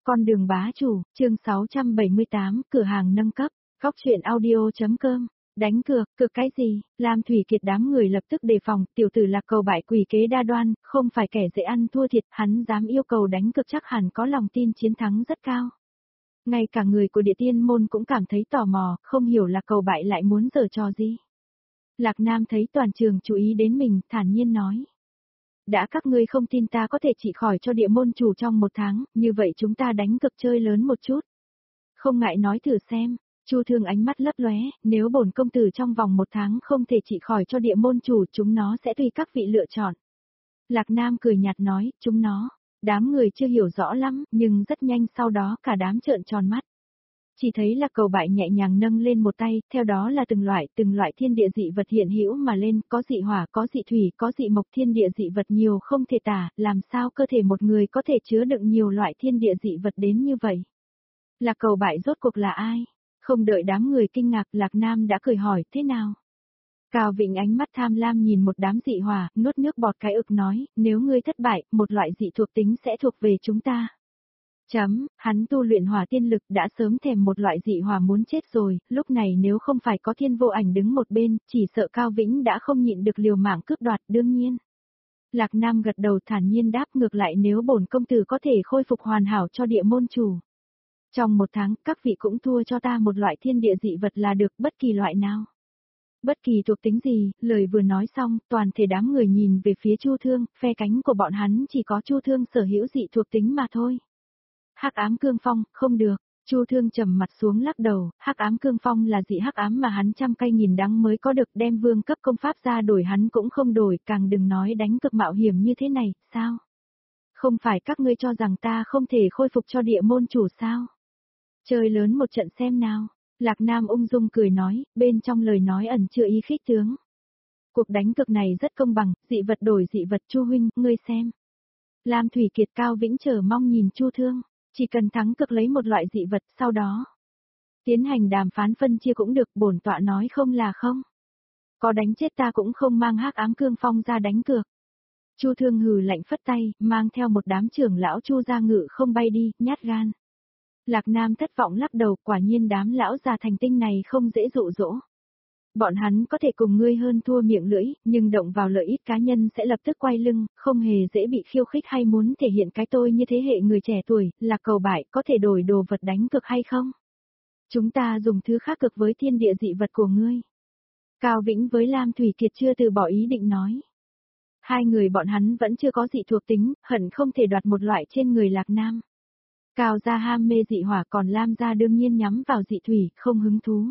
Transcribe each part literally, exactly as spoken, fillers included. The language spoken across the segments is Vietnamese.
Con đường bá chủ, chương sáu trăm bảy mươi tám, cửa hàng nâng cấp, góc truyện audio.com. Đánh cược, cược cái gì? Lam Thủy Kiệt đám người lập tức đề phòng, tiểu tử Lạc Cầu bại quỷ kế đa đoan, không phải kẻ dễ ăn thua thiệt, hắn dám yêu cầu đánh cược chắc hẳn có lòng tin chiến thắng rất cao. Ngay cả người của Địa Tiên môn cũng cảm thấy tò mò, không hiểu Lạc Cầu bại lại muốn giở trò gì. Lạc Nam thấy toàn trường chú ý đến mình, thản nhiên nói. Đã các ngươi không tin ta có thể trị khỏi cho địa môn chủ trong một tháng, như vậy chúng ta đánh cược chơi lớn một chút. Không ngại nói thử xem. Chu Thương ánh mắt lấp lóe, nếu bổn công tử trong vòng một tháng không thể trị khỏi cho địa môn chủ, chúng nó sẽ tùy các vị lựa chọn. Lạc Nam cười nhạt nói, chúng nó. Đám người chưa hiểu rõ lắm, nhưng rất nhanh sau đó cả đám trợn tròn mắt. Chỉ thấy Lạc Cầu bại nhẹ nhàng nâng lên một tay, theo đó là từng loại, từng loại thiên địa dị vật hiện hữu mà lên, có dị hỏa, có dị thủy, có dị mộc, thiên địa dị vật nhiều không thể tả, làm sao cơ thể một người có thể chứa đựng nhiều loại thiên địa dị vật đến như vậy. Lạc Cầu bại rốt cuộc là ai? Không đợi đám người kinh ngạc, Lạc Nam đã cười hỏi, thế nào? Cao Vịnh ánh mắt tham lam nhìn một đám dị hỏa, nuốt nước bọt cái ực nói, nếu ngươi thất bại, một loại dị thuộc tính sẽ thuộc về chúng ta. Chấm, hắn tu luyện hỏa tiên lực đã sớm thèm một loại dị hỏa muốn chết rồi, lúc này nếu không phải có Thiên Vô Ảnh đứng một bên, chỉ sợ Cao Vĩnh đã không nhịn được liều mạng cướp đoạt đương nhiên. Lạc Nam gật đầu thản nhiên đáp, ngược lại nếu bổn công tử có thể khôi phục hoàn hảo cho địa môn chủ. Trong một tháng, các vị cũng thua cho ta một loại thiên địa dị vật là được, bất kỳ loại nào. Bất kỳ thuộc tính gì, lời vừa nói xong, toàn thể đám người nhìn về phía Chu Thương, phe cánh của bọn hắn chỉ có Chu Thương sở hữu dị thuộc tính mà thôi. Hắc ám cương phong, không được. Chu Thương trầm mặt xuống lắc đầu, hắc ám cương phong là dị hắc ám mà hắn trăm cây nghìn đắng mới có được, đem vương cấp công pháp ra đổi hắn cũng không đổi, càng đừng nói đánh cực mạo hiểm như thế này, sao? Không phải các ngươi cho rằng ta không thể khôi phục cho địa môn chủ sao? Chơi lớn một trận xem nào. Lạc Nam ung dung cười nói, bên trong lời nói ẩn chứa ý khích tướng. Cuộc đánh cực này rất công bằng, dị vật đổi dị vật, Chu huynh, ngươi xem. Lam Thủy Kiệt Cao Vĩnh chờ mong nhìn Chu Thương, chỉ cần thắng cực lấy một loại dị vật, sau đó tiến hành đàm phán phân chia cũng được, bổn tọa nói không là không. Có đánh chết ta cũng không mang hắc ám cương phong ra đánh cược. Chu Thương hừ lạnh phất tay, mang theo một đám trưởng lão Chu gia ngự không bay đi, nhát gan. Lạc Nam thất vọng lắc đầu, quả nhiên đám lão già thành tinh này không dễ dụ dỗ. Bọn hắn có thể cùng ngươi hơn thua miệng lưỡi, nhưng động vào lợi ích cá nhân sẽ lập tức quay lưng, không hề dễ bị khiêu khích hay muốn thể hiện cái tôi như thế hệ người trẻ tuổi, Lạc Cầu bại có thể đổi đồ vật đánh cực hay không? Chúng ta dùng thứ khác cực với thiên địa dị vật của ngươi. Cao Vĩnh với Lam Thủy Kiệt chưa từ bỏ ý định nói. Hai người bọn hắn vẫn chưa có dị thuộc tính, hận không thể đoạt một loại trên người Lạc Nam. Cao gia ham mê dị hỏa, còn Lam gia đương nhiên nhắm vào dị thủy, không hứng thú.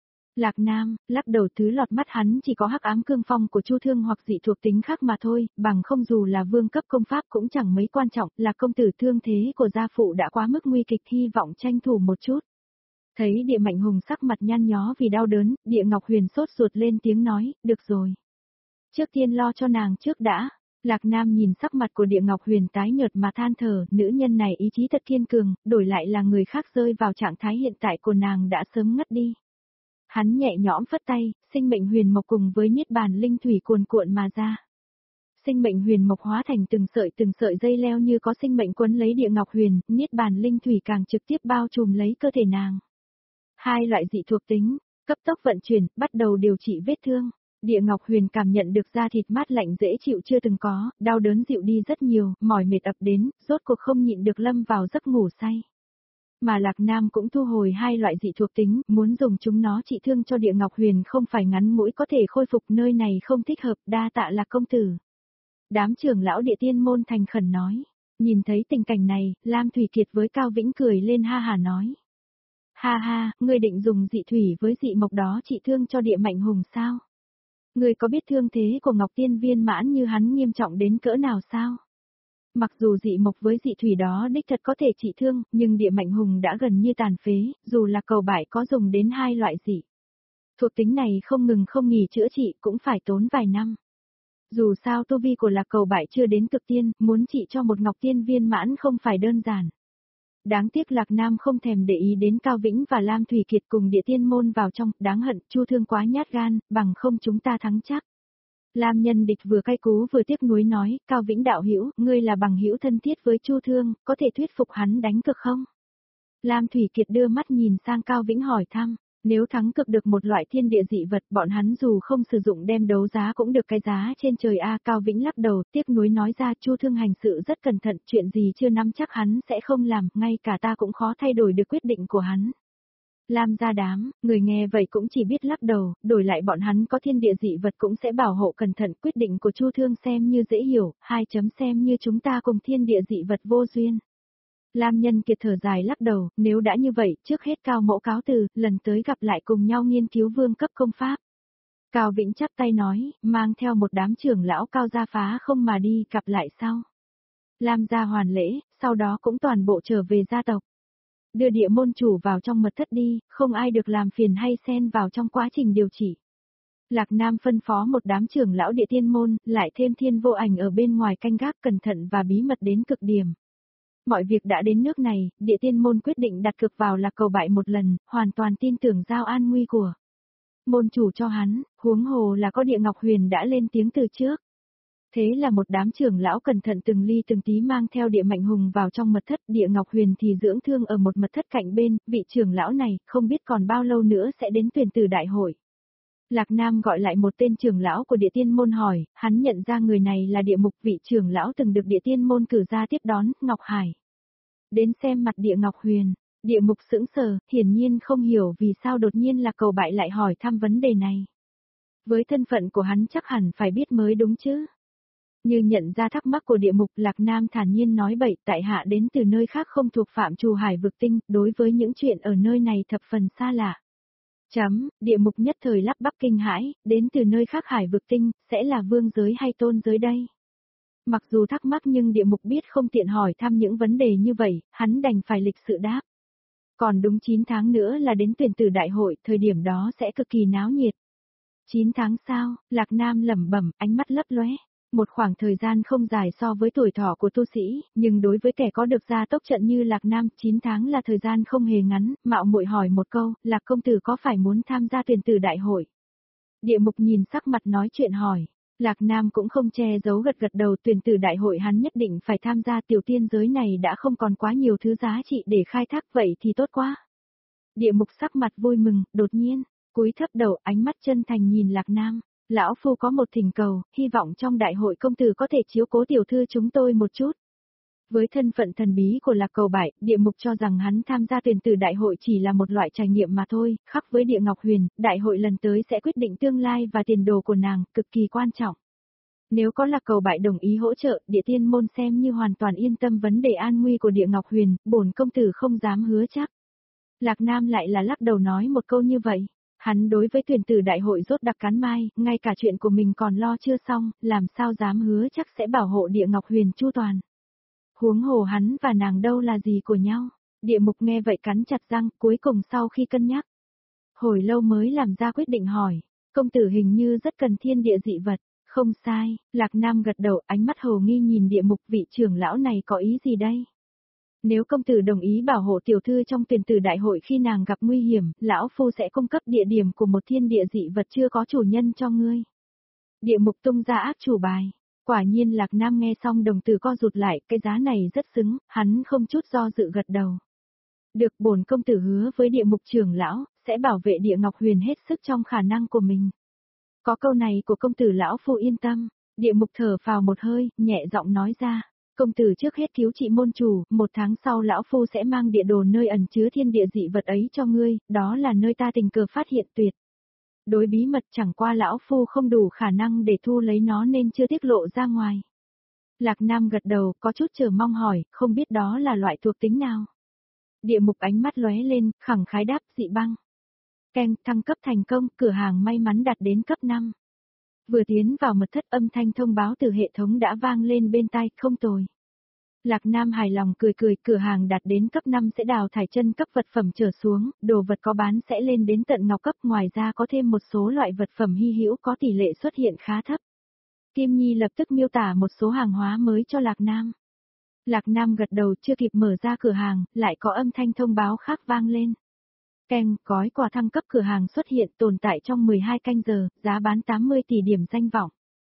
Lạc Nam, lắc đầu, thứ lọt mắt hắn chỉ có hắc ám cương phong của Chu Thương hoặc dị thuộc tính khác mà thôi, bằng không dù là vương cấp công pháp cũng chẳng mấy quan trọng, là công tử thương thế của gia phụ đã quá mức nguy kịch, hy vọng tranh thủ một chút. Thấy Địa Mạnh Hùng sắc mặt nhăn nhó vì đau đớn, Địa Ngọc Huyền sốt ruột lên tiếng nói, được rồi. Trước tiên lo cho nàng trước đã. Lạc Nam nhìn sắc mặt của Địa Ngọc Huyền tái nhợt mà than thở, nữ nhân này ý chí thật kiên cường, đổi lại là người khác rơi vào trạng thái hiện tại của nàng đã sớm ngất đi. Hắn nhẹ nhõm phất tay, sinh mệnh huyền mộc cùng với niết bàn linh thủy cuồn cuộn mà ra. Sinh mệnh huyền mộc hóa thành từng sợi từng sợi dây leo như có sinh mệnh quấn lấy Địa Ngọc Huyền, niết bàn linh thủy càng trực tiếp bao trùm lấy cơ thể nàng. Hai loại dị thuộc tính, cấp tốc vận chuyển, bắt đầu điều trị vết thương. Địa Ngọc Huyền cảm nhận được da thịt mát lạnh dễ chịu chưa từng có, đau đớn dịu đi rất nhiều, mỏi mệt ập đến, rốt cuộc không nhịn được lâm vào giấc ngủ say. Mà Lạc Nam cũng thu hồi hai loại dị thuộc tính, muốn dùng chúng nó trị thương cho Địa Ngọc Huyền không phải ngắn mũi có thể khôi phục, nơi này không thích hợp, đa tạ Lạc công tử. Đám trưởng lão Địa Tiên môn thành khẩn nói. Nhìn thấy tình cảnh này, Lam Thủy Kiệt với Cao Vĩnh cười lên ha hà nói. Ha ha, ngươi định dùng dị thủy với dị mộc đó trị thương cho Địa Mạnh Hùng sao? Ngươi có biết thương thế của Ngọc Tiên viên mãn như hắn nghiêm trọng đến cỡ nào sao? Mặc dù dị mộc với dị thủy đó đích thật có thể trị thương, nhưng Địa Mạnh Hùng đã gần như tàn phế, dù là Cầu bại có dùng đến hai loại dị thuộc tính này không ngừng không nghỉ chữa trị cũng phải tốn vài năm. Dù sao tu vi của Lạc Cầu bại chưa đến cực tiên, muốn trị cho một Ngọc Tiên viên mãn không phải đơn giản. Đáng tiếc Lạc Nam không thèm để ý đến Cao Vĩnh và Lam Thủy Kiệt cùng Địa Tiên môn vào trong, đáng hận, Chu Thương quá nhát gan, bằng không chúng ta thắng chắc. Lam Nhân Địch vừa cay cú vừa tiếc nuối nói, Cao Vĩnh đạo hữu, ngươi là bằng hữu thân thiết với Chu Thương, có thể thuyết phục hắn đánh cược không? Lam Thủy Kiệt đưa mắt nhìn sang Cao Vĩnh hỏi thăm, nếu thắng cực được một loại thiên địa dị vật bọn hắn dù không sử dụng đem đấu giá cũng được cái giá trên trời a. Cao Vĩnh lắc đầu, tiếc nuối nói ra Chu Thương hành sự rất cẩn thận, chuyện gì chưa nắm chắc hắn sẽ không làm, ngay cả ta cũng khó thay đổi được quyết định của hắn. Lam gia đám, người nghe vậy cũng chỉ biết lắc đầu, đổi lại bọn hắn có thiên địa dị vật cũng sẽ bảo hộ cẩn thận, quyết định của Chu Thương xem như dễ hiểu, hai chấm xem như chúng ta cùng thiên địa dị vật vô duyên. Lam Nhân Kiệt thở dài lắc đầu, nếu đã như vậy, trước hết Cao Mẫu cáo từ, lần tới gặp lại cùng nhau nghiên cứu vương cấp công pháp. Cao Vĩnh chắp tay nói, mang theo một đám trưởng lão Cao gia phá không mà đi, gặp lại sau. Lam gia hoàn lễ, sau đó cũng toàn bộ trở về gia tộc. Đưa địa môn chủ vào trong mật thất đi, không ai được làm phiền hay xen vào trong quá trình điều trị. Lạc Nam phân phó một đám trưởng lão địa tiên môn, lại thêm Thiên Vô Ảnh ở bên ngoài canh gác cẩn thận và bí mật đến cực điểm. Mọi việc đã đến nước này, địa tiên môn quyết định đặt cược vào Lạc Cầu bại một lần, hoàn toàn tin tưởng giao an nguy của môn chủ cho hắn, huống hồ là có Địa Ngọc Huyền đã lên tiếng từ trước. Thế là một đám trưởng lão cẩn thận từng ly từng tí mang theo Địa Mạnh Hùng vào trong mật thất, Địa Ngọc Huyền thì dưỡng thương ở một mật thất cạnh bên, vị trưởng lão này không biết còn bao lâu nữa sẽ đến tuyển tử đại hội. Lạc Nam gọi lại một tên trưởng lão của địa tiên môn hỏi, hắn nhận ra người này là địa mục, vị trưởng lão từng được địa tiên môn cử ra tiếp đón, Ngọc Hải. Đến xem mặt Địa Ngọc Huyền, địa mục sững sờ, hiển nhiên không hiểu vì sao đột nhiên Lạc Cầu bại lại hỏi thăm vấn đề này. Với thân phận của hắn chắc hẳn phải biết mới đúng chứ. Như nhận ra thắc mắc của địa mục, Lạc Nam thản nhiên nói bậy, tại hạ đến từ nơi khác không thuộc phạm trù hải vực tinh, đối với những chuyện ở nơi này thập phần xa lạ. Chấm, địa mục nhất thời lắp bắp kinh hãi, đến từ nơi khác hải vực tinh, sẽ là vương giới hay tôn giới đây? Mặc dù thắc mắc nhưng địa mục biết không tiện hỏi thăm những vấn đề như vậy, hắn đành phải lịch sự đáp. Còn đúng chín tháng nữa là đến tuyển tử đại hội, thời điểm đó sẽ cực kỳ náo nhiệt. chín tháng sau, Lạc Nam lẩm bẩm, ánh mắt lấp lóe. Một khoảng thời gian không dài so với tuổi thọ của tu sĩ, nhưng đối với kẻ có được gia tốc trận như Lạc Nam, chín tháng là thời gian không hề ngắn, mạo muội hỏi một câu, Lạc công tử có phải muốn tham gia tuyển tử đại hội? Địa mục nhìn sắc mặt nói chuyện hỏi, Lạc Nam cũng không che giấu gật gật đầu, tuyển tử đại hội hắn nhất định phải tham gia, tiểu tiên giới này đã không còn quá nhiều thứ giá trị để khai thác, vậy thì tốt quá. Địa mục sắc mặt vui mừng, đột nhiên, cúi thấp đầu, ánh mắt chân thành nhìn Lạc Nam. Lão phu có một thỉnh cầu, hy vọng trong đại hội công tử có thể chiếu cố tiểu thư chúng tôi một chút. Với thân phận thần bí của Lạc Cầu bại, địa mục cho rằng hắn tham gia tuyển tử đại hội chỉ là một loại trải nghiệm mà thôi, khác với Địa Ngọc Huyền, đại hội lần tới sẽ quyết định tương lai và tiền đồ của nàng, cực kỳ quan trọng. Nếu có Lạc Cầu bại đồng ý hỗ trợ, địa tiên môn xem như hoàn toàn yên tâm vấn đề an nguy của Địa Ngọc Huyền, bổn công tử không dám hứa chắc. Lạc Nam lại là lắc đầu nói một câu như vậy. Hắn đối với tuyển tử đại hội rốt đặc cắn mai, ngay cả chuyện của mình còn lo chưa xong, làm sao dám hứa chắc sẽ bảo hộ Địa Ngọc Huyền chu toàn. Huống hồ hắn và nàng đâu là gì của nhau. Địa mục nghe vậy cắn chặt răng, cuối cùng sau khi cân nhắc. Hồi lâu mới làm ra quyết định hỏi, công tử hình như rất cần thiên địa dị vật, không sai, Lạc Nam gật đầu, ánh mắt hồ nghi nhìn địa mục, vị trưởng lão này có ý gì đây? Nếu công tử đồng ý bảo hộ tiểu thư trong tuyển tử đại hội khi nàng gặp nguy hiểm, lão phu sẽ cung cấp địa điểm của một thiên địa dị vật chưa có chủ nhân cho ngươi. Địa mục tung ra ác chủ bài. Quả nhiên Lạc Nam nghe xong đồng tử co rụt lại, cái giá này rất xứng, hắn không chút do dự gật đầu. Được, bổn công tử hứa với địa mục trưởng lão, sẽ bảo vệ Địa Ngọc Huyền hết sức trong khả năng của mình. Có câu này của công tử lão phu yên tâm. Địa mục thở phào một hơi, nhẹ giọng nói ra. Công tử trước hết cứu trị môn chủ, một tháng sau lão phu sẽ mang địa đồ nơi ẩn chứa thiên địa dị vật ấy cho ngươi, đó là nơi ta tình cờ phát hiện tuyệt đối bí mật, chẳng qua lão phu không đủ khả năng để thu lấy nó nên chưa tiết lộ ra ngoài. Lạc Nam gật đầu, có chút chờ mong hỏi, không biết đó là loại thuộc tính nào. Địa mục ánh mắt lóe lên, khẳng khái đáp, dị băng. Keng, thăng cấp thành công, cửa hàng may mắn đạt đến cấp năm. Vừa tiến vào mật thất, âm thanh thông báo từ hệ thống đã vang lên bên tai, không tồi. Lạc Nam hài lòng cười cười, cửa hàng đạt đến cấp năm sẽ đào thải chân cấp vật phẩm trở xuống, đồ vật có bán sẽ lên đến tận ngọc cấp, ngoài ra có thêm một số loại vật phẩm hy hữu có tỷ lệ xuất hiện khá thấp. Kim Nhi lập tức miêu tả một số hàng hóa mới cho Lạc Nam. Lạc Nam gật đầu, chưa kịp mở ra cửa hàng, lại có âm thanh thông báo khác vang lên. Keng, gói quà thăng cấp cửa hàng xuất hiện, tồn tại trong mười hai canh giờ, giá bán tám mươi tỷ điểm danh vọng.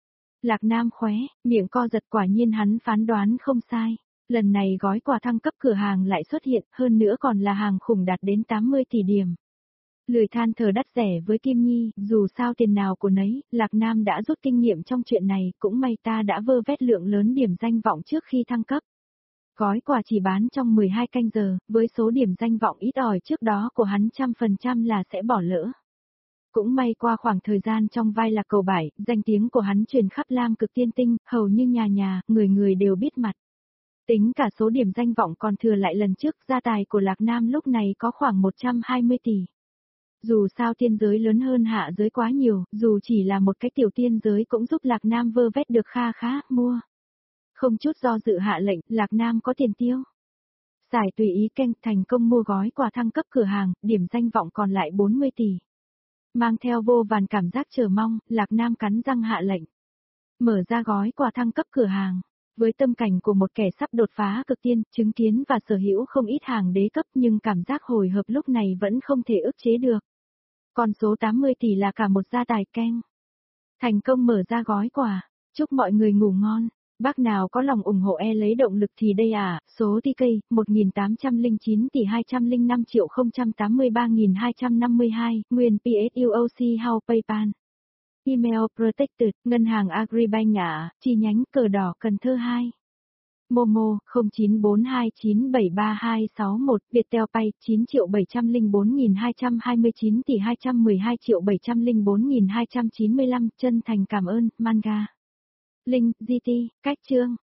Lạc Nam khóe, miệng co giật, quả nhiên hắn phán đoán không sai. Lần này gói quà thăng cấp cửa hàng lại xuất hiện, hơn nữa còn là hàng khủng đạt đến tám mươi tỷ điểm. Lười than thở đắt rẻ với Kim Nhi, dù sao tiền nào của nấy, Lạc Nam đã rút kinh nghiệm trong chuyện này, cũng may ta đã vơ vét lượng lớn điểm danh vọng trước khi thăng cấp. Gói quà chỉ bán trong mười hai canh giờ, với số điểm danh vọng ít ỏi trước đó của hắn trăm phần trăm là sẽ bỏ lỡ. Cũng may qua khoảng thời gian trong vai Lạc Cầu Bại, danh tiếng của hắn truyền khắp Lam Cực Tiên Tinh, hầu như nhà nhà, người người đều biết mặt. Tính cả số điểm danh vọng còn thừa lại lần trước, gia tài của Lạc Nam lúc này có khoảng một trăm hai mươi tỷ. Dù sao tiên giới lớn hơn hạ giới quá nhiều, dù chỉ là một cái tiểu tiên giới cũng giúp Lạc Nam vơ vét được kha khá, mua. Không chút do dự hạ lệnh, Lạc Nam có tiền tiêu. Giải tùy ý canh thành công mua gói quà thăng cấp cửa hàng, điểm danh vọng còn lại bốn mươi tỷ. Mang theo vô vàn cảm giác chờ mong, Lạc Nam cắn răng hạ lệnh. Mở ra gói quà thăng cấp cửa hàng. Với tâm cảnh của một kẻ sắp đột phá cực tiên, chứng kiến và sở hữu không ít hàng đế cấp nhưng cảm giác hồi hộp lúc này vẫn không thể ức chế được. Con số tám mươi tỷ là cả một gia tài keng. Thành công mở ra gói quà. Chúc mọi người ngủ ngon. Bác nào có lòng ủng hộ e lấy động lực thì đây à, số tê ca một nghìn tám trăm lẻ chín tỷ hai trăm lẻ năm triệu không trăm tám mươi ba nghìn hai trăm năm mươi hai, nguyên pê ét u o xê House PayPal. Email Protected, Ngân hàng Agribank ạ, chi nhánh Cờ Đỏ Cần Thơ hai. Momo, không chín bốn hai chín bảy ba hai sáu một, Viettel Pay, chín triệu bảy trăm lẻ bốn nghìn hai trăm hai mươi chín tỷ hai trăm mười hai triệu bảy trăm lẻ bốn nghìn hai trăm chín mươi lăm, chân thành cảm ơn, Manga. Link, giê tê, cách chương.